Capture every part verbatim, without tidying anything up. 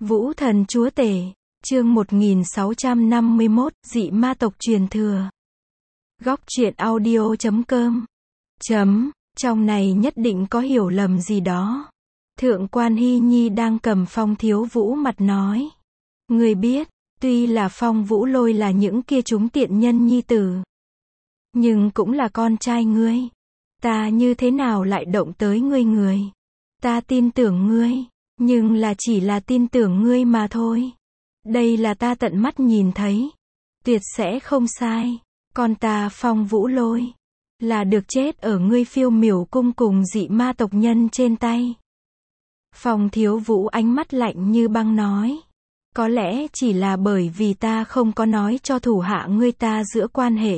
Vũ thần chúa tể, chương một nghìn sáu trăm năm mươi mốt, dị ma tộc truyền thừa. Góc truyện audio chấm com. Chấm, trong này nhất định có hiểu lầm gì đó. Thượng quan Hy Nhi đang cầm Phong Thiếu Vũ mặt nói. Ngươi biết, tuy là Phong Vũ Lôi là những kia chúng tiện nhân nhi tử, nhưng cũng là con trai ngươi. Ta như thế nào lại động tới ngươi người? Ta tin tưởng ngươi, nhưng là chỉ là tin tưởng ngươi mà thôi. Đây là ta tận mắt nhìn thấy. Tuyệt sẽ không sai. Con ta Phong Vũ Lôi là được chết ở ngươi Phiêu Miểu cung cùng dị ma tộc nhân trên tay. Phong Thiếu Vũ ánh mắt lạnh như băng nói. Có lẽ chỉ là bởi vì ta không có nói cho thủ hạ ngươi ta giữa quan hệ,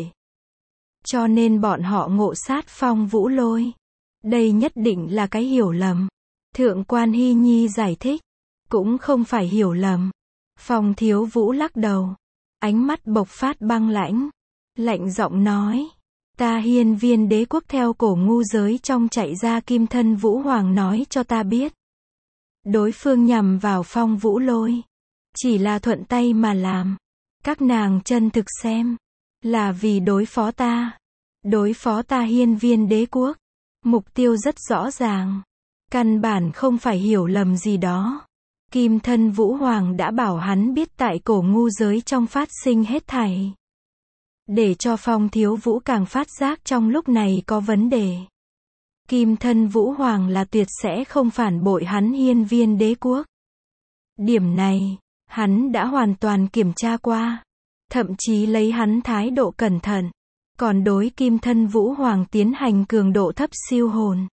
cho nên bọn họ ngộ sát Phong Vũ Lôi. Đây nhất định là cái hiểu lầm. Thượng quan Hy Nhi giải thích. Cũng không phải hiểu lầm. Phong Thiếu Vũ lắc đầu. Ánh mắt bộc phát băng lãnh. Lạnh giọng nói. Ta Hiên Viên đế quốc theo cổ ngu giới trong chạy ra Kim Thân Vũ Hoàng nói cho ta biết. Đối phương nhằm vào Phong Vũ Lôi. Chỉ là thuận tay mà làm. Các nàng chân thực xem. Là vì đối phó ta. Đối phó ta Hiên Viên đế quốc. Mục tiêu rất rõ ràng. Căn bản không phải hiểu lầm gì đó. Kim Thân Vũ Hoàng đã bảo hắn biết tại cổ ngu giới trong phát sinh hết thảy. Để cho Phong Thiếu Vũ càng phát giác trong lúc này có vấn đề. Kim Thân Vũ Hoàng là tuyệt sẽ không phản bội hắn Hiên Viên đế quốc. Điểm này, hắn đã hoàn toàn kiểm tra qua. Thậm chí lấy hắn thái độ cẩn thận. Còn đối Kim Thân Vũ Hoàng tiến hành cường độ thấp siêu hồn.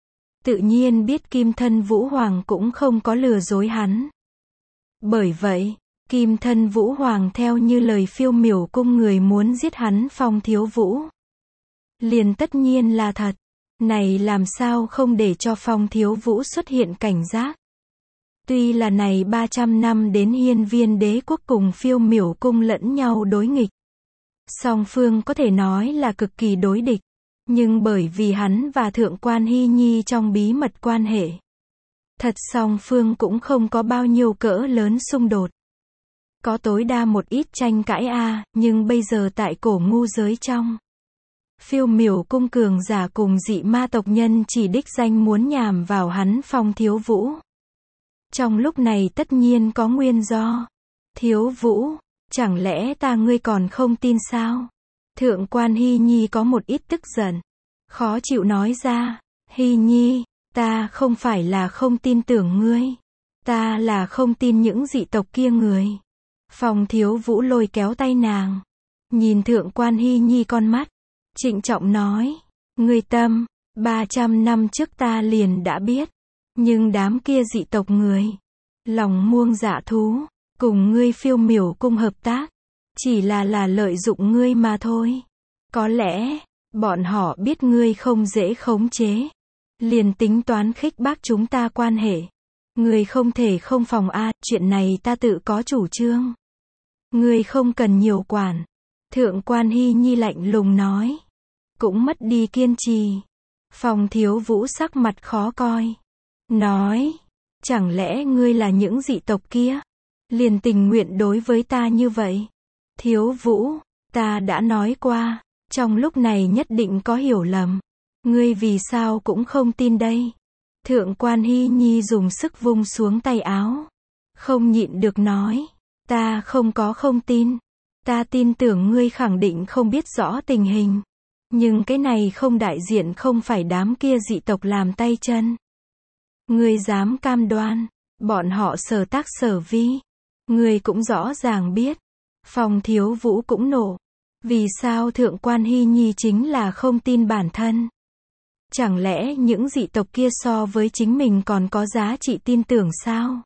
Tự nhiên biết Kim Thân Vũ Hoàng cũng không có lừa dối hắn. Bởi vậy, Kim Thân Vũ Hoàng theo như lời Phiêu Miểu cung người muốn giết hắn Phong Thiếu Vũ. Liền tất nhiên là thật. Này làm sao không để cho Phong Thiếu Vũ xuất hiện cảnh giác. Tuy là này ba trăm năm đến Hiên Viên đế quốc cùng Phiêu Miểu cung lẫn nhau đối nghịch. Song phương có thể nói là cực kỳ đối địch. Nhưng bởi vì hắn và Thượng quan Hy Nhi trong bí mật quan hệ. Thật song phương cũng không có bao nhiêu cỡ lớn xung đột. Có tối đa một ít tranh cãi a à, nhưng bây giờ tại cổ ngu giới trong. Phiêu Miểu cung cường giả cùng dị ma tộc nhân chỉ đích danh muốn nhằm vào hắn Phong Thiếu Vũ. Trong lúc này tất nhiên có nguyên do. Thiếu Vũ, chẳng lẽ ta ngươi còn không tin sao? Thượng quan Hy Nhi có một ít tức giận. Khó chịu nói ra. Hy Nhi, ta không phải là không tin tưởng ngươi. Ta là không tin những dị tộc kia người. Phong Thiếu Vũ lôi kéo tay nàng. Nhìn Thượng quan Hy Nhi con mắt. Trịnh trọng nói. Ngươi tâm, ba trăm năm trước ta liền đã biết. Nhưng đám kia dị tộc người. Lòng muông dạ thú. Cùng ngươi Phiêu Miểu cung hợp tác. Chỉ là là lợi dụng ngươi mà thôi. Có lẽ, bọn họ biết ngươi không dễ khống chế. Liền tính toán khích bác chúng ta quan hệ. Ngươi không thể không phòng a, chuyện này ta tự có chủ trương. Ngươi không cần nhiều quản. Thượng quan Hy Nhi lạnh lùng nói. Cũng mất đi kiên trì. Phong Thiếu Vũ sắc mặt khó coi. Nói, chẳng lẽ ngươi là những dị tộc kia? Liền tình nguyện đối với ta như vậy? Thiếu Vũ, ta đã nói qua, trong lúc này nhất định có hiểu lầm. Ngươi vì sao cũng không tin đây? Thượng quan Hy Nhi dùng sức vung xuống tay áo. Không nhịn được nói. Ta không có không tin. Ta tin tưởng ngươi khẳng định không biết rõ tình hình. Nhưng cái này không đại diện không phải đám kia dị tộc làm tay chân. Ngươi dám cam đoan, bọn họ sở tác sở vi. Ngươi cũng rõ ràng biết. Phong Thiếu Vũ cũng nổ. Vì sao Thượng quan Hy Nhi chính là không tin bản thân? Chẳng lẽ những dị tộc kia so với chính mình còn có giá trị tin tưởng sao?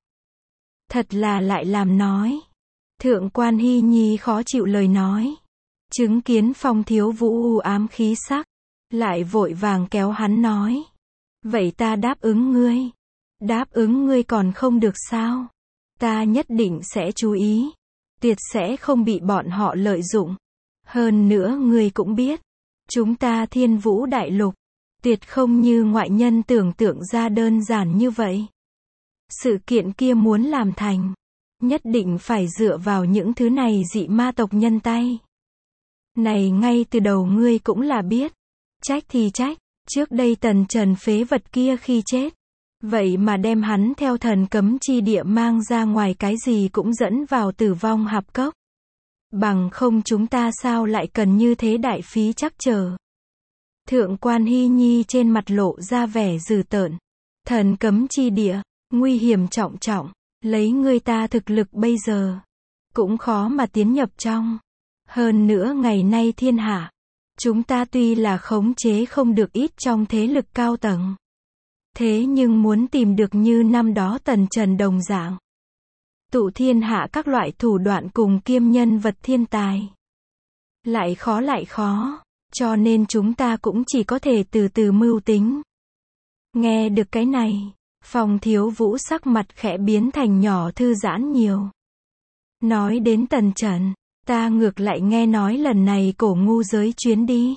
Thật là lại làm nói. Thượng quan Hy Nhi khó chịu lời nói. Chứng kiến Phong Thiếu Vũ u ám khí sắc. Lại vội vàng kéo hắn nói. Vậy ta đáp ứng ngươi. Đáp ứng ngươi còn không được sao? Ta nhất định sẽ chú ý. Tuyệt sẽ không bị bọn họ lợi dụng. Hơn nữa ngươi cũng biết. Chúng ta Thiên Vũ Đại Lục. Tuyệt không như ngoại nhân tưởng tượng ra đơn giản như vậy. Sự kiện kia muốn làm thành, nhất định phải dựa vào những thứ này dị ma tộc nhân tay. Này ngay từ đầu ngươi cũng là biết. Trách thì trách, trước đây tần trần phế vật kia khi chết. Vậy mà đem hắn theo thần cấm chi địa mang ra ngoài cái gì cũng dẫn vào tử vong hạp cốc. Bằng không chúng ta sao lại cần như thế đại phí chắc chờ. Thượng quan Hy Nhi trên mặt lộ ra vẻ dữ tợn. Thần cấm chi địa, nguy hiểm trọng trọng, lấy người ta thực lực bây giờ, cũng khó mà tiến nhập trong. Hơn nữa ngày nay thiên hạ, chúng ta tuy là khống chế không được ít trong thế lực cao tầng. Thế nhưng muốn tìm được như năm đó tần trần đồng dạng. Tụ thiên hạ các loại thủ đoạn cùng kiêm nhân vật thiên tài. Lại khó lại khó, cho nên chúng ta cũng chỉ có thể từ từ mưu tính. Nghe được cái này, Phong Thiếu Vũ sắc mặt khẽ biến thành nhỏ thư giãn nhiều. Nói đến tần trần, ta ngược lại nghe nói lần này cổ ngu giới chuyến đi.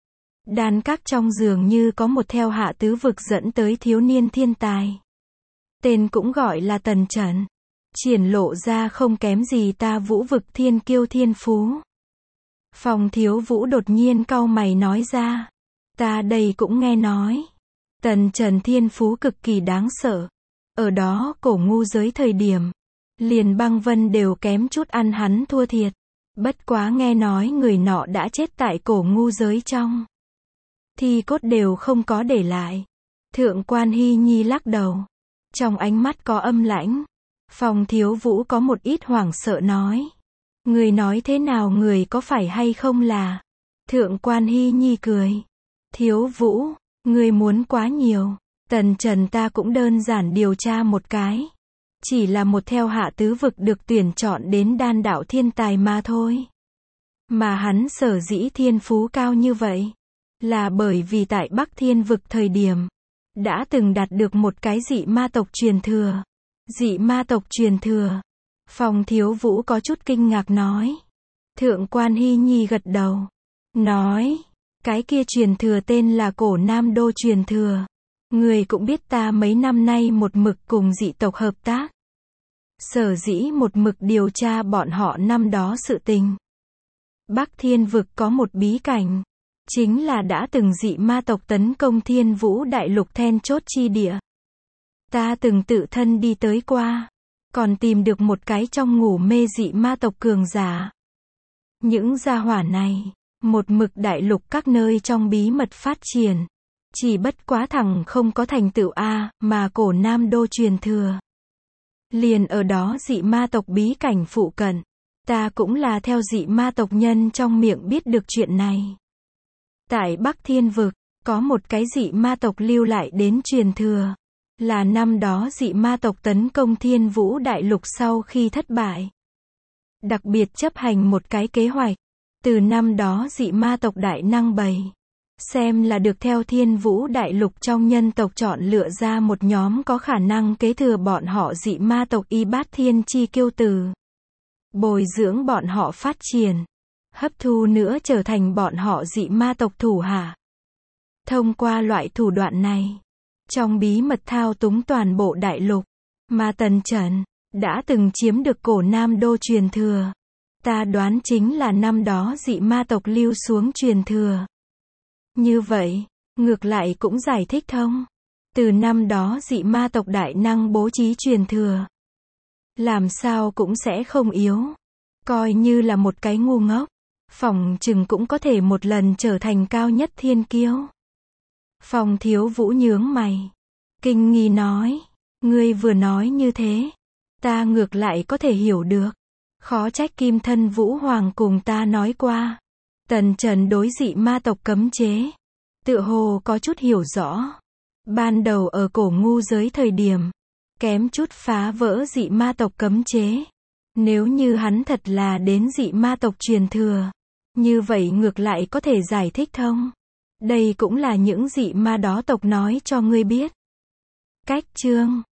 Đan các trong dường như có một theo hạ tứ vực dẫn tới thiếu niên thiên tài. Tên cũng gọi là tần trần. Triển lộ ra không kém gì ta vũ vực thiên kiêu thiên phú. Phong Thiếu Vũ đột nhiên cau mày nói ra. Ta đây cũng nghe nói. Tần trần thiên phú cực kỳ đáng sợ. Ở đó cổ ngu giới thời điểm, liền băng vân đều kém chút ăn hắn thua thiệt. Bất quá nghe nói người nọ đã chết tại cổ ngu giới trong. Thi cốt đều không có để lại. Thượng quan Hy Nhi lắc đầu. Trong ánh mắt có âm lãnh. Phong Thiếu Vũ có một ít hoảng sợ nói. Người nói thế nào, người có phải hay không là? Thượng quan Hy Nhi cười. Thiếu Vũ, người muốn quá nhiều. Tần trần ta cũng đơn giản điều tra một cái. Chỉ là một theo hạ tứ vực được tuyển chọn đến đan đạo thiên tài mà thôi. Mà hắn sở dĩ thiên phú cao như vậy, là bởi vì tại Bắc Thiên vực thời điểm, đã từng đạt được một cái dị ma tộc truyền thừa. Dị ma tộc truyền thừa. Phong Thiếu Vũ có chút kinh ngạc nói. Thượng quan Hy Nhi gật đầu. Nói, cái kia truyền thừa tên là cổ Nam Đô truyền thừa. Người cũng biết ta mấy năm nay một mực cùng dị tộc hợp tác. Sở dĩ một mực điều tra bọn họ năm đó sự tình. Bắc Thiên vực có một bí cảnh. Chính là đã từng dị ma tộc tấn công Thiên Vũ đại lục then chốt chi địa. Ta từng tự thân đi tới qua. Còn tìm được một cái trong ngủ mê dị ma tộc cường giả. Những gia hỏa này, một mực đại lục các nơi trong bí mật phát triển. Chỉ bất quá thẳng không có thành tựu A, mà cổ Nam Đô truyền thừa. Liền ở đó dị ma tộc bí cảnh phụ cận. Ta cũng là theo dị ma tộc nhân trong miệng biết được chuyện này. Tại Bắc Thiên vực, có một cái dị ma tộc lưu lại đến truyền thừa. Là năm đó dị ma tộc tấn công Thiên Vũ đại lục sau khi thất bại. Đặc biệt chấp hành một cái kế hoạch. Từ năm đó dị ma tộc đại năng bày. Xem là được theo Thiên Vũ đại lục trong nhân tộc chọn lựa ra một nhóm có khả năng kế thừa bọn họ dị ma tộc y bát thiên chi kiêu tử. Bồi dưỡng bọn họ phát triển. Hấp thu nữa trở thành bọn họ dị ma tộc thủ hạ. Thông qua loại thủ đoạn này, trong bí mật thao túng toàn bộ đại lục, mà tần trần đã từng chiếm được cổ Nam Đô truyền thừa. Ta đoán chính là năm đó dị ma tộc lưu xuống truyền thừa. Như vậy, ngược lại cũng giải thích thông. Từ năm đó dị ma tộc đại năng bố trí truyền thừa. Làm sao cũng sẽ không yếu. Coi như là một cái ngu ngốc. Phỏng chừng cũng có thể một lần trở thành cao nhất thiên kiêu. Phong Thiếu Vũ nhướng mày. Kinh nghi nói. Ngươi vừa nói như thế. Ta ngược lại có thể hiểu được. Khó trách Kim Thân Vũ Hoàng cùng ta nói qua. Tần trần đối dị ma tộc cấm chế. Tựa hồ có chút hiểu rõ. Ban đầu ở cổ ngu giới thời điểm. Kém chút phá vỡ dị ma tộc cấm chế. Nếu như hắn thật là đến dị ma tộc truyền thừa. Như vậy ngược lại có thể giải thích thông. Đây cũng là những dị ma đó tộc nói cho ngươi biết. Cách chương